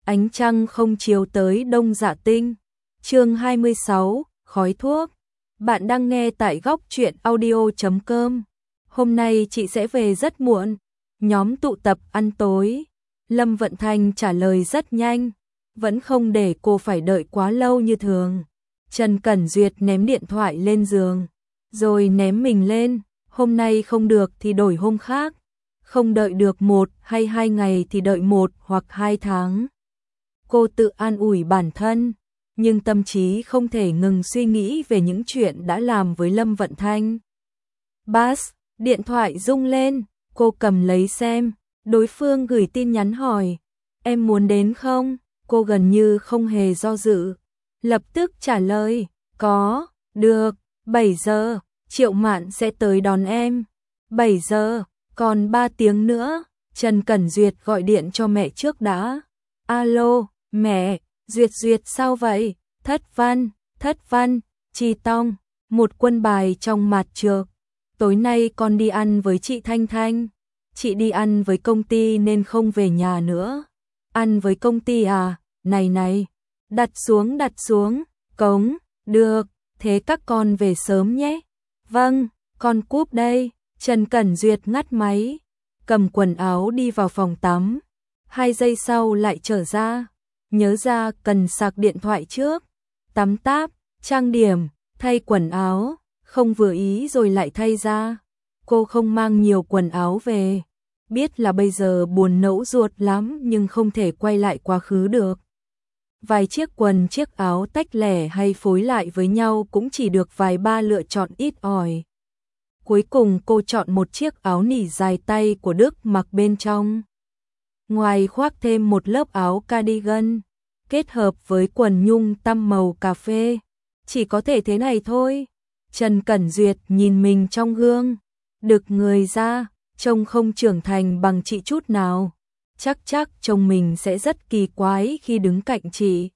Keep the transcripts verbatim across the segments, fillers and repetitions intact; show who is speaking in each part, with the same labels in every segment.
Speaker 1: Ánh trăng không chiếu tới Đông Dạ Tinh. Chương hai mươi sáu, khói thuốc. Bạn đang nghe tại góc truyện audio chấm com. Hôm nay chị sẽ về rất muộn. Nhóm tụ tập ăn tối. Lâm Vận Thanh trả lời rất nhanh, vẫn không để cô phải đợi quá lâu như thường. Trần Cẩn Duyệt ném điện thoại lên giường, rồi ném mình lên. Hôm nay không được thì đổi hôm khác. Không đợi được một hay hai ngày thì đợi một hoặc hai tháng. Cô tự an ủi bản thân, nhưng tâm trí không thể ngừng suy nghĩ về những chuyện đã làm với Lâm Vận Thanh. Bass, điện thoại rung lên, cô cầm lấy xem, đối phương gửi tin nhắn hỏi, em muốn đến không? Cô gần như không hề do dự, lập tức trả lời, có, được, bảy giờ, Triệu Mạn sẽ tới đón em. bảy giờ, còn ba tiếng nữa, Trần Cẩn Duyệt gọi điện cho mẹ trước đã. Alo, mẹ, Duyệt Duyệt sao vậy? Thất Văn, Thất Văn, Chi Tông, một quân bài trong mặt trược. Tối nay con đi ăn với chị Thanh Thanh. Chị đi ăn với công ty nên không về nhà nữa. Ăn với công ty à? Này này, đặt xuống đặt xuống, cống, được, thế các con về sớm nhé. Vâng, con cúp đây. Trần Cẩn Duyệt ngắt máy, cầm quần áo đi vào phòng tắm. Hai giây sau lại trở ra, nhớ ra cần sạc điện thoại trước. Tắm táp, trang điểm, thay quần áo, không vừa ý rồi lại thay ra. Cô không mang nhiều quần áo về, biết là bây giờ buồn nẫu ruột lắm nhưng không thể quay lại quá khứ được. Vài chiếc quần chiếc áo tách lẻ hay phối lại với nhau cũng chỉ được vài ba lựa chọn ít ỏi. Cuối cùng cô chọn một chiếc áo nỉ dài tay của Đức mặc bên trong. Ngoài khoác thêm một lớp áo cardigan, kết hợp với quần nhung tăm màu cà phê. Chỉ có thể thế này thôi. Trần Cẩn Duyệt nhìn mình trong gương, đực người ra, trông không trưởng thành bằng chị chút nào. Chắc chắc trông mình sẽ rất kỳ quái khi đứng cạnh chị.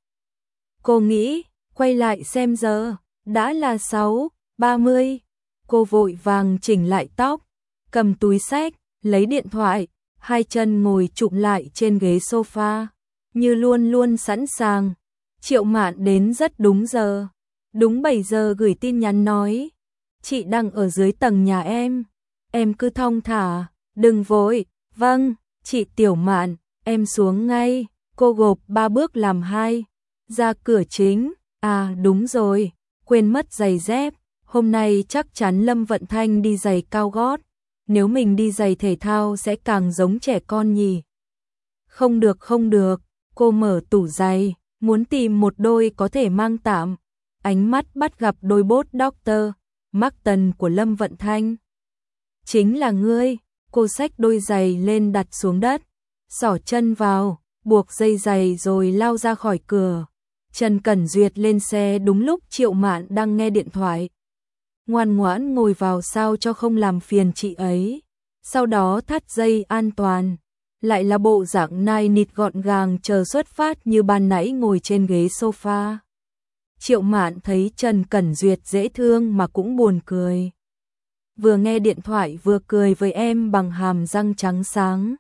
Speaker 1: Cô nghĩ, quay lại xem giờ, đã là sáu ba mươi. Cô vội vàng chỉnh lại tóc, cầm túi xách, lấy điện thoại, hai chân ngồi chụm lại trên ghế sofa, như luôn luôn sẵn sàng. Triệu Mạn đến rất đúng giờ, đúng bảy giờ gửi tin nhắn nói, chị đang ở dưới tầng nhà em, em cứ thong thả, đừng vội. Vâng, chị Tiểu Mạn, em xuống ngay. Cô gộp ba bước làm hai, ra cửa chính. À đúng rồi, quên mất giày dép. Hôm nay chắc chắn Lâm Vận Thanh đi giày cao gót, nếu mình đi giày thể thao sẽ càng giống trẻ con nhỉ. Không được không được, cô mở tủ giày, muốn tìm một đôi có thể mang tạm. Ánh mắt bắt gặp đôi bốt doctor Marten của Lâm Vận Thanh. Chính là ngươi. Cô xách đôi giày lên đặt xuống đất, xỏ chân vào, buộc dây giày rồi lao ra khỏi cửa. Trần Cẩn Duyệt lên xe đúng lúc Triệu Mạn đang nghe điện thoại. Ngoan ngoãn ngồi vào sao cho không làm phiền chị ấy. Sau đó thắt dây an toàn, lại là bộ dạng nai nịt gọn gàng chờ xuất phát như ban nãy ngồi trên ghế sofa. Triệu Mạn thấy Trần Cẩn Duyệt dễ thương mà cũng buồn cười. Vừa nghe điện thoại vừa cười với em bằng hàm răng trắng sáng.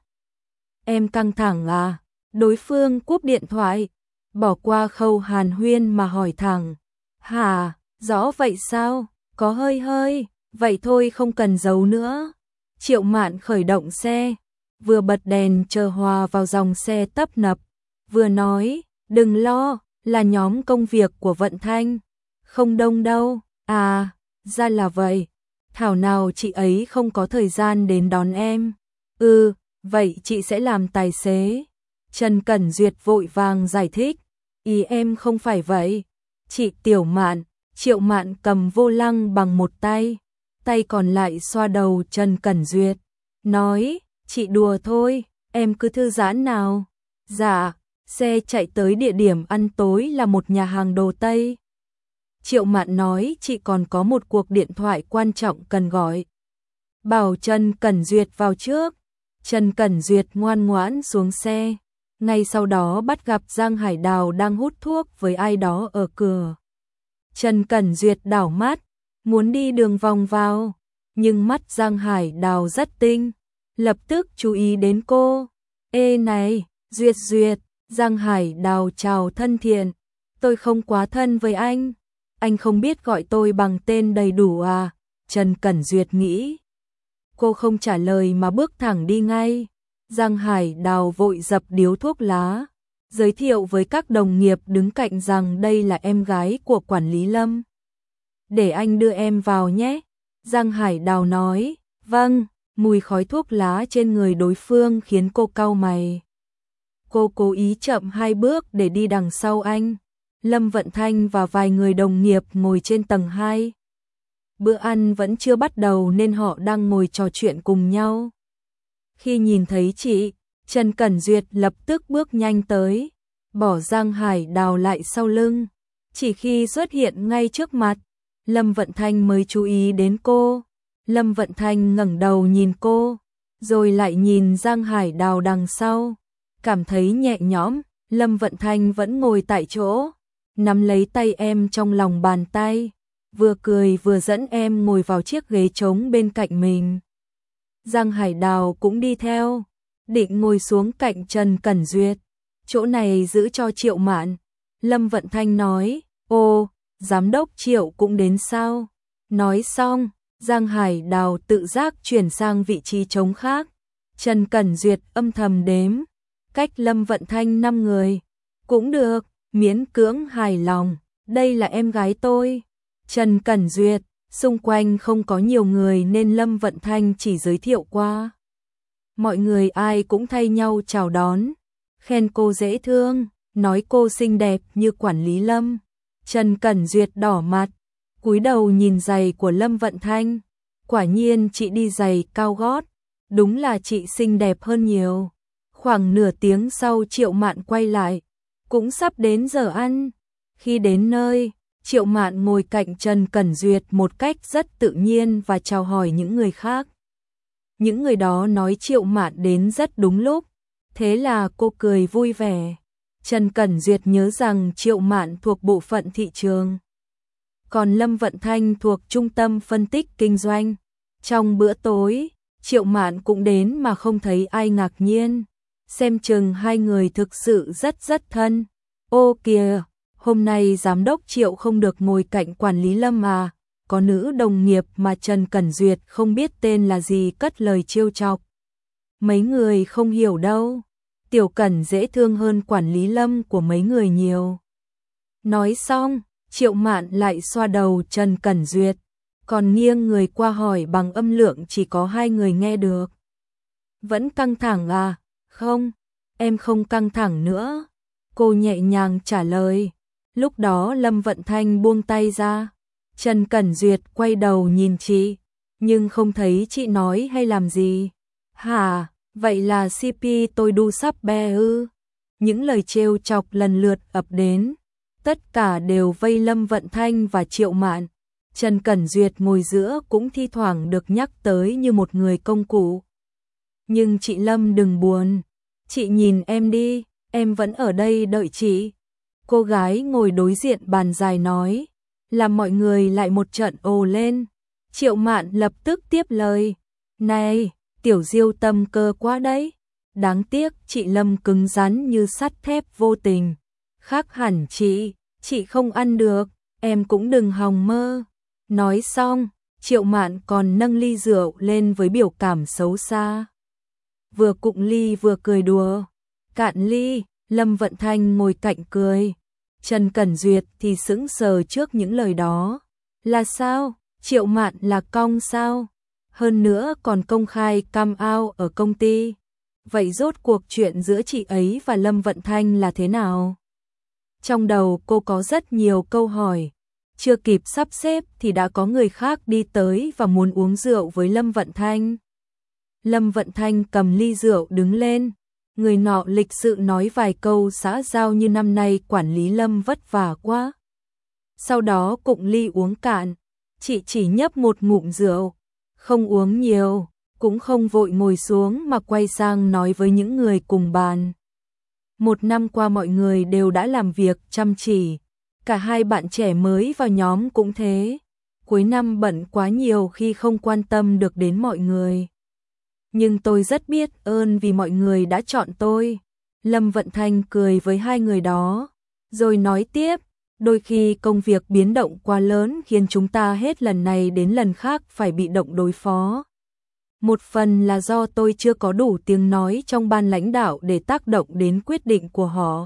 Speaker 1: Em căng thẳng à? Đối phương cúp điện thoại, bỏ qua khâu hàn huyên mà hỏi thẳng. Hả, rõ vậy sao? Có hơi hơi, vậy thôi không cần giấu nữa. Triệu Mạn khởi động xe, vừa bật đèn chờ hòa vào dòng xe tấp nập, vừa nói, đừng lo, là nhóm công việc của Vận Thanh. Không đông đâu. À, ra là vậy. Thảo nào chị ấy không có thời gian đến đón em. Ừ, vậy chị sẽ làm tài xế. Trần Cẩn Duyệt vội vàng giải thích. Ý em không phải vậy. Chị Tiểu Mạn. Triệu Mạn cầm vô lăng bằng một tay, tay còn lại xoa đầu Trần Cẩn Duyệt. Nói, chị đùa thôi, em cứ thư giãn nào. Dạ, xe chạy tới địa điểm ăn tối là một nhà hàng đồ Tây. Triệu Mạn nói chị còn có một cuộc điện thoại quan trọng cần gọi. Bảo Trần Cẩn Duyệt vào trước. Trần Cẩn Duyệt ngoan ngoãn xuống xe. Ngay sau đó bắt gặp Giang Hải Đào đang hút thuốc với ai đó ở cửa. Trần Cẩn Duyệt đảo mắt, muốn đi đường vòng vào, nhưng mắt Giang Hải Đào rất tinh, lập tức chú ý đến cô. Ê này, Duyệt Duyệt, Giang Hải Đào chào thân thiện. Tôi không quá thân với anh. Anh không biết gọi tôi bằng tên đầy đủ à? Trần Cẩn Duyệt nghĩ. Cô không trả lời mà bước thẳng đi ngay. Giang Hải Đào vội dập điếu thuốc lá, giới thiệu với các đồng nghiệp đứng cạnh rằng đây là em gái của quản lý Lâm. Để anh đưa em vào nhé. Giang Hải Đào nói. Vâng. Mùi khói thuốc lá trên người đối phương khiến cô cau mày. Cô cố ý chậm hai bước để đi đằng sau anh. Lâm Vận Thanh và vài người đồng nghiệp ngồi trên tầng hai. Bữa ăn vẫn chưa bắt đầu nên họ đang ngồi trò chuyện cùng nhau. Khi nhìn thấy chị, Trần Cẩn Duyệt lập tức bước nhanh tới, bỏ Giang Hải Đào lại sau lưng. Chỉ khi xuất hiện ngay trước mặt, Lâm Vận Thanh mới chú ý đến cô. Lâm Vận Thanh ngẩng đầu nhìn cô, rồi lại nhìn Giang Hải Đào đằng sau. Cảm thấy nhẹ nhõm, Lâm Vận Thanh vẫn ngồi tại chỗ, nắm lấy tay em trong lòng bàn tay, vừa cười vừa dẫn em ngồi vào chiếc ghế trống bên cạnh mình. Giang Hải Đào cũng đi theo, định ngồi xuống cạnh Trần Cẩn Duyệt. Chỗ này giữ cho Triệu Mạn. Lâm Vận Thanh nói. Ô, giám đốc Triệu cũng đến sao? Nói xong, Giang Hải Đào tự giác chuyển sang vị trí trống khác. Trần Cẩn Duyệt âm thầm đếm, cách Lâm Vận Thanh năm người. Cũng được, miễn cưỡng hài lòng, đây là em gái tôi. Trần Cẩn Duyệt, xung quanh không có nhiều người nên Lâm Vận Thanh chỉ giới thiệu qua. Mọi người ai cũng thay nhau chào đón, khen cô dễ thương, nói cô xinh đẹp như quản lý Lâm. Trần Cẩn Duyệt đỏ mặt, cúi đầu nhìn giày của Lâm Vận Thanh. Quả nhiên chị đi giày cao gót, đúng là chị xinh đẹp hơn nhiều. Khoảng nửa tiếng sau Triệu Mạn quay lại, cũng sắp đến giờ ăn. Khi đến nơi, Triệu Mạn ngồi cạnh Trần Cẩn Duyệt một cách rất tự nhiên và chào hỏi những người khác. Những người đó nói Triệu Mạn đến rất đúng lúc, thế là cô cười vui vẻ. Trần Cẩn Duyệt nhớ rằng Triệu Mạn thuộc bộ phận thị trường, còn Lâm Vận Thanh thuộc trung tâm phân tích kinh doanh. Trong bữa tối, Triệu Mạn cũng đến mà không thấy ai ngạc nhiên, xem chừng hai người thực sự rất rất thân. Ô kìa, hôm nay giám đốc Triệu không được ngồi cạnh quản lý Lâm à? Có nữ đồng nghiệp mà Trần Cẩn Duyệt không biết tên là gì cất lời trêu chọc. Mấy người không hiểu đâu, Tiểu Cẩn dễ thương hơn quản lý Lâm của mấy người nhiều. Nói xong, Triệu Mạn lại xoa đầu Trần Cẩn Duyệt, còn nghiêng người qua hỏi bằng âm lượng chỉ có hai người nghe được. Vẫn căng thẳng à? Không, em không căng thẳng nữa. Cô nhẹ nhàng trả lời. Lúc đó Lâm Vận Thanh buông tay ra. Trần Cẩn Duyệt quay đầu nhìn chị, nhưng không thấy chị nói hay làm gì. Hả, vậy là xê pê tôi đu sắp be ư? Những lời trêu chọc lần lượt ập đến, tất cả đều vây Lâm Vận Thanh và Triệu Mạn. Trần Cẩn Duyệt ngồi giữa cũng thi thoảng được nhắc tới như một người công cụ. Nhưng chị Lâm đừng buồn, chị nhìn em đi, em vẫn ở đây đợi chị. Cô gái ngồi đối diện bàn dài nói, làm mọi người lại một trận ồ lên. Triệu Mạn lập tức tiếp lời, này, Tiểu Diêu tâm cơ quá đấy. Đáng tiếc chị Lâm cứng rắn như sắt thép vô tình. Khác hẳn chị, chị không ăn được, em cũng đừng hòng mơ. Nói xong, Triệu Mạn còn nâng ly rượu lên với biểu cảm xấu xa. Vừa cụng ly vừa cười đùa. Cạn ly, Lâm Vận Thanh ngồi cạnh cười. Trần Cẩn Duyệt thì sững sờ trước những lời đó. Là sao? Triệu Mạn là cong sao? Hơn nữa còn công khai cam ao ở công ty. Vậy rốt cuộc chuyện giữa chị ấy và Lâm Vận Thanh là thế nào? Trong đầu cô có rất nhiều câu hỏi. Chưa kịp sắp xếp thì đã có người khác đi tới và muốn uống rượu với Lâm Vận Thanh. Lâm Vận Thanh cầm ly rượu đứng lên. Người nọ lịch sự nói vài câu xã giao như năm nay quản lý Lâm vất vả quá. Sau đó cụng ly uống cạn. Chị chỉ nhấp một ngụm rượu, không uống nhiều, cũng không vội ngồi xuống mà quay sang nói với những người cùng bàn. Một năm qua mọi người đều đã làm việc chăm chỉ. Cả hai bạn trẻ mới vào nhóm cũng thế. Cuối năm bận quá nhiều khi không quan tâm được đến mọi người. Nhưng tôi rất biết ơn vì mọi người đã chọn tôi. Lâm Vận Thanh cười với hai người đó, rồi nói tiếp, đôi khi công việc biến động quá lớn khiến chúng ta hết lần này đến lần khác phải bị động đối phó. Một phần là do tôi chưa có đủ tiếng nói trong ban lãnh đạo để tác động đến quyết định của họ.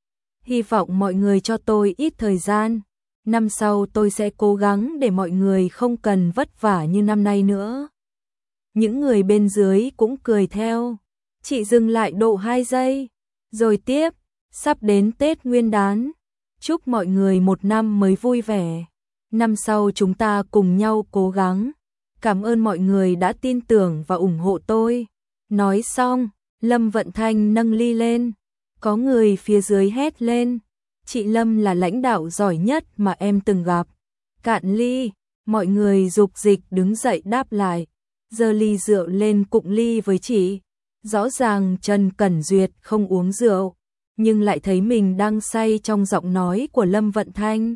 Speaker 1: Hy vọng mọi người cho tôi ít thời gian. Năm sau tôi sẽ cố gắng để mọi người không cần vất vả như năm nay nữa. Những người bên dưới cũng cười theo. Chị dừng lại độ hai giây, rồi tiếp, sắp đến Tết Nguyên đán. Chúc mọi người một năm mới vui vẻ. Năm sau chúng ta cùng nhau cố gắng. Cảm ơn mọi người đã tin tưởng và ủng hộ tôi. Nói xong, Lâm Vận Thanh nâng ly lên. Có người phía dưới hét lên. Chị Lâm là lãnh đạo giỏi nhất mà em từng gặp. Cạn ly, mọi người dục dịch đứng dậy đáp lại. Giơ ly rượu lên cụng ly với chị. Rõ ràng Trần Cẩn Duyệt không uống rượu, nhưng lại thấy mình đang say trong giọng nói của Lâm Vận Thanh.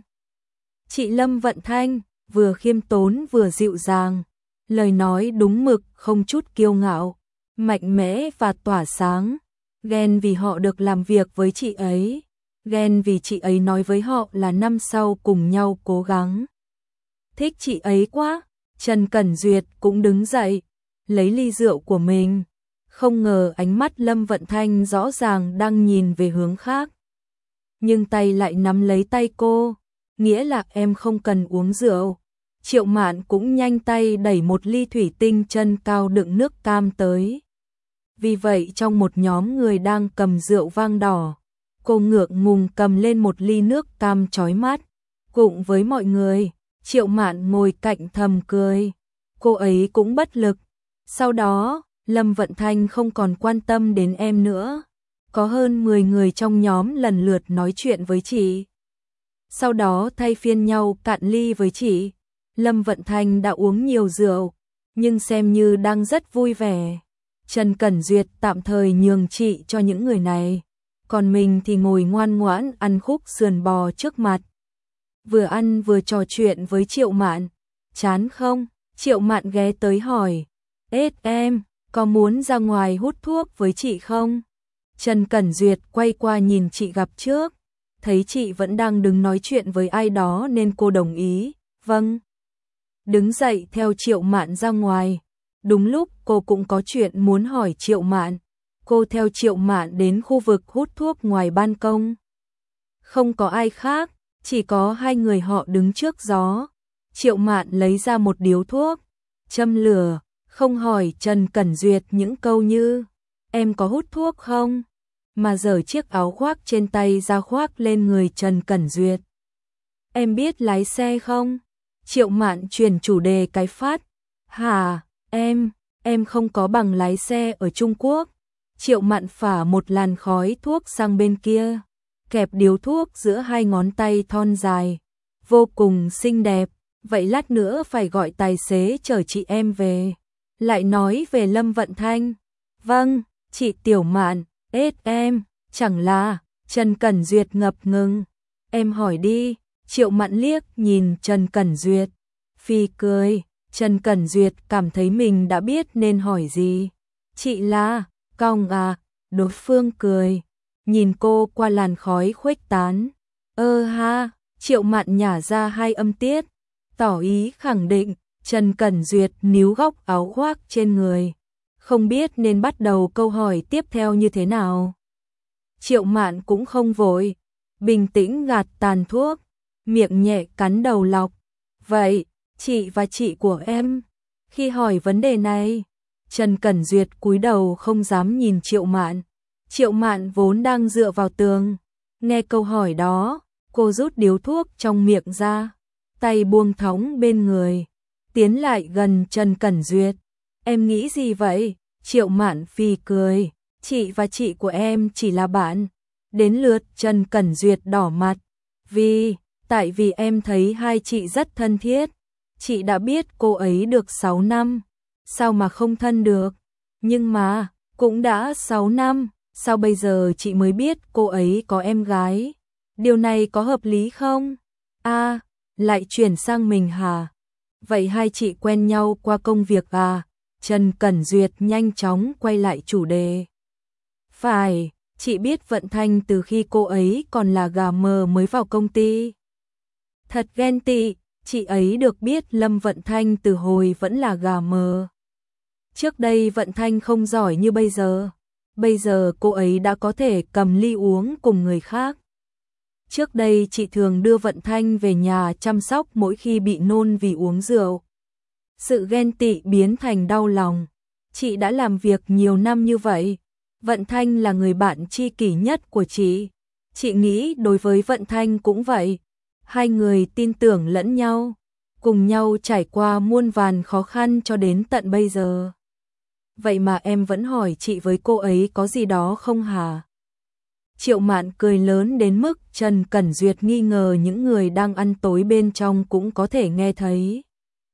Speaker 1: Chị Lâm Vận Thanh, vừa khiêm tốn vừa dịu dàng, lời nói đúng mực không chút kiêu ngạo, mạnh mẽ và tỏa sáng. Ghen vì họ được làm việc với chị ấy, ghen vì chị ấy nói với họ là năm sau cùng nhau cố gắng. Thích chị ấy quá, Trần Cẩn Duyệt cũng đứng dậy, lấy ly rượu của mình. Không ngờ ánh mắt Lâm Vận Thanh rõ ràng đang nhìn về hướng khác. Nhưng tay lại nắm lấy tay cô, nghĩa là em không cần uống rượu. Triệu Mạn cũng nhanh tay đẩy một ly thủy tinh chân cao đựng nước cam tới. Vì vậy trong một nhóm người đang cầm rượu vang đỏ, cô ngượng ngùng cầm lên một ly nước cam chói mắt. Cùng với mọi người, Triệu Mạn ngồi cạnh thầm cười. Cô ấy cũng bất lực. Sau đó, Lâm Vận Thanh không còn quan tâm đến em nữa. Có hơn mười người trong nhóm lần lượt nói chuyện với chị. Sau đó thay phiên nhau cạn ly với chị. Lâm Vận Thanh đã uống nhiều rượu, nhưng xem như đang rất vui vẻ. Trần Cẩn Duyệt tạm thời nhường chị cho những người này, còn mình thì ngồi ngoan ngoãn ăn khúc sườn bò trước mặt. Vừa ăn vừa trò chuyện với Triệu Mạn. Chán không? Triệu Mạn ghé tới hỏi. Ết em, có muốn ra ngoài hút thuốc với chị không? Trần Cẩn Duyệt quay qua nhìn chị gặp trước, thấy chị vẫn đang đứng nói chuyện với ai đó nên cô đồng ý. Vâng. Đứng dậy theo Triệu Mạn ra ngoài. Đúng lúc cô cũng có chuyện muốn hỏi Triệu Mạn. Cô theo Triệu Mạn đến khu vực hút thuốc ngoài ban công. Không có ai khác, chỉ có hai người họ đứng trước gió. Triệu Mạn lấy ra một điếu thuốc, châm lửa, không hỏi Trần Cẩn Duyệt những câu như em có hút thuốc không, mà giở chiếc áo khoác trên tay ra khoác lên người Trần Cẩn Duyệt. Em biết lái xe không? Triệu Mạn chuyển chủ đề cái phát. Hả, em, em không có bằng lái xe ở Trung Quốc. Triệu Mạn phả một làn khói thuốc sang bên kia, kẹp điếu thuốc giữa hai ngón tay thon dài, vô cùng xinh đẹp. Vậy lát nữa phải gọi tài xế chở chị em về. Lại nói về Lâm Vận Thanh. Vâng, chị Tiểu Mạn, ết em, chẳng là, Trần Cẩn Duyệt ngập ngừng. Em hỏi đi. Triệu Mạn liếc nhìn Trần Cẩn Duyệt, phi cười. Trần Cẩn Duyệt cảm thấy mình đã biết nên hỏi gì. Chị là, cong à, đối phương cười, nhìn cô qua làn khói khuếch tán. Ơ ha, Triệu Mạn nhả ra hai âm tiết, tỏ ý khẳng định. Trần Cẩn Duyệt níu góc áo khoác trên người, không biết nên bắt đầu câu hỏi tiếp theo như thế nào. Triệu Mạn cũng không vội, bình tĩnh gạt tàn thuốc, miệng nhẹ cắn đầu lọc. Vậy, chị và chị của em, khi hỏi vấn đề này, Trần Cẩn Duyệt cúi đầu không dám nhìn Triệu Mạn. Triệu Mạn vốn đang dựa vào tường, nghe câu hỏi đó, cô rút điếu thuốc trong miệng ra, tay buông thõng bên người, tiến lại gần Trần Cẩn Duyệt. Em nghĩ gì vậy? Triệu Mạn phì cười, chị và chị của em chỉ là bạn. Đến lượt Trần Cẩn Duyệt đỏ mặt, vì, tại vì em thấy hai chị rất thân thiết. Chị đã biết cô ấy được sáu năm, sao mà không thân được? Nhưng mà, cũng đã sáu năm, sao bây giờ chị mới biết cô ấy có em gái? Điều này có hợp lý không? À, lại chuyển sang mình hả? Vậy hai chị quen nhau qua công việc à? Trần Cẩn Duyệt nhanh chóng quay lại chủ đề. Phải, Chị biết Vận Thanh từ khi cô ấy còn là gà mờ mới vào công ty. Thật ghen tị, chị ấy được biết Lâm Vận Thanh từ hồi vẫn là gà mờ. Trước đây Vận Thanh không giỏi như bây giờ. Bây giờ cô ấy đã có thể cầm ly uống cùng người khác. Trước đây chị thường đưa Vận Thanh về nhà chăm sóc mỗi khi bị nôn vì uống rượu. Sự ghen tị biến thành đau lòng. Chị đã làm việc nhiều năm như vậy. Vận Thanh là người bạn tri kỷ nhất của chị. Chị nghĩ đối với Vận Thanh cũng vậy. Hai người tin tưởng lẫn nhau, cùng nhau trải qua muôn vàn khó khăn cho đến tận bây giờ. Vậy mà em vẫn hỏi chị với cô ấy có gì đó không hả? Triệu Mạn cười lớn đến mức Trần Cẩn Duyệt nghi ngờ những người đang ăn tối bên trong cũng có thể nghe thấy.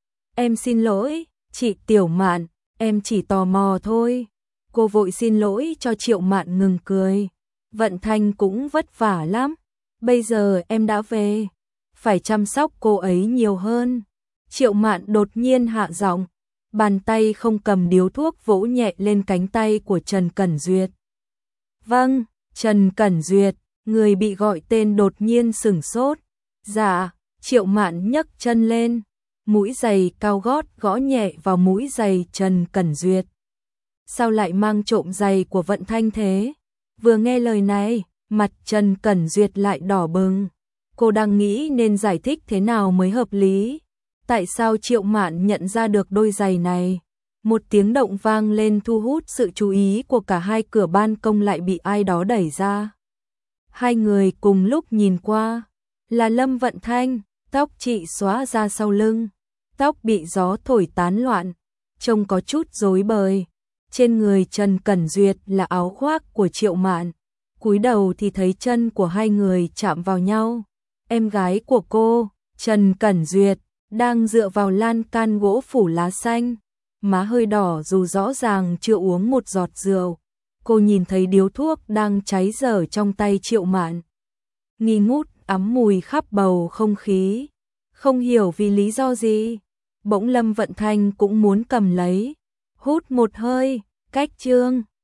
Speaker 1: Em xin lỗi, chị Tiểu Mạn, em chỉ tò mò thôi. Cô vội xin lỗi cho Triệu Mạn ngừng cười. Vận Thanh cũng vất vả lắm. Bây giờ em đã về, phải chăm sóc cô ấy nhiều hơn. Triệu Mạn đột nhiên hạ giọng, bàn tay không cầm điếu thuốc vỗ nhẹ lên cánh tay của Trần Cẩn Duyệt. Vâng, Trần Cẩn Duyệt, người bị gọi tên đột nhiên sửng sốt. Dạ, Triệu Mạn nhấc chân lên, mũi giày cao gót gõ nhẹ vào mũi giày Trần Cẩn Duyệt. Sao lại mang trộm giày của Vận Thanh thế? Vừa nghe lời này, mặt Trần Cẩn Duyệt lại đỏ bừng. Cô đang nghĩ nên giải thích thế nào mới hợp lý. Tại sao Triệu Mạn nhận ra được đôi giày này? Một tiếng động vang lên thu hút sự chú ý của cả hai, cửa ban công lại bị ai đó đẩy ra. Hai người cùng lúc nhìn qua, là Lâm Vận Thanh, tóc chị xóa ra sau lưng, tóc bị gió thổi tán loạn, trông có chút rối bời. Trên người Trần Cẩn Duyệt là áo khoác của Triệu Mạn, cúi đầu thì thấy chân của hai người chạm vào nhau. Em gái của cô, Trần Cẩn Duyệt, đang dựa vào lan can gỗ phủ lá xanh, má hơi đỏ dù rõ ràng chưa uống một giọt rượu. Cô nhìn thấy điếu thuốc đang cháy dở trong tay Triệu Mạn, nghi ngút ấm mùi khắp bầu không khí. Không hiểu vì lý do gì, bỗng Lâm Vận Thanh cũng muốn cầm lấy, hút một hơi, cách chương.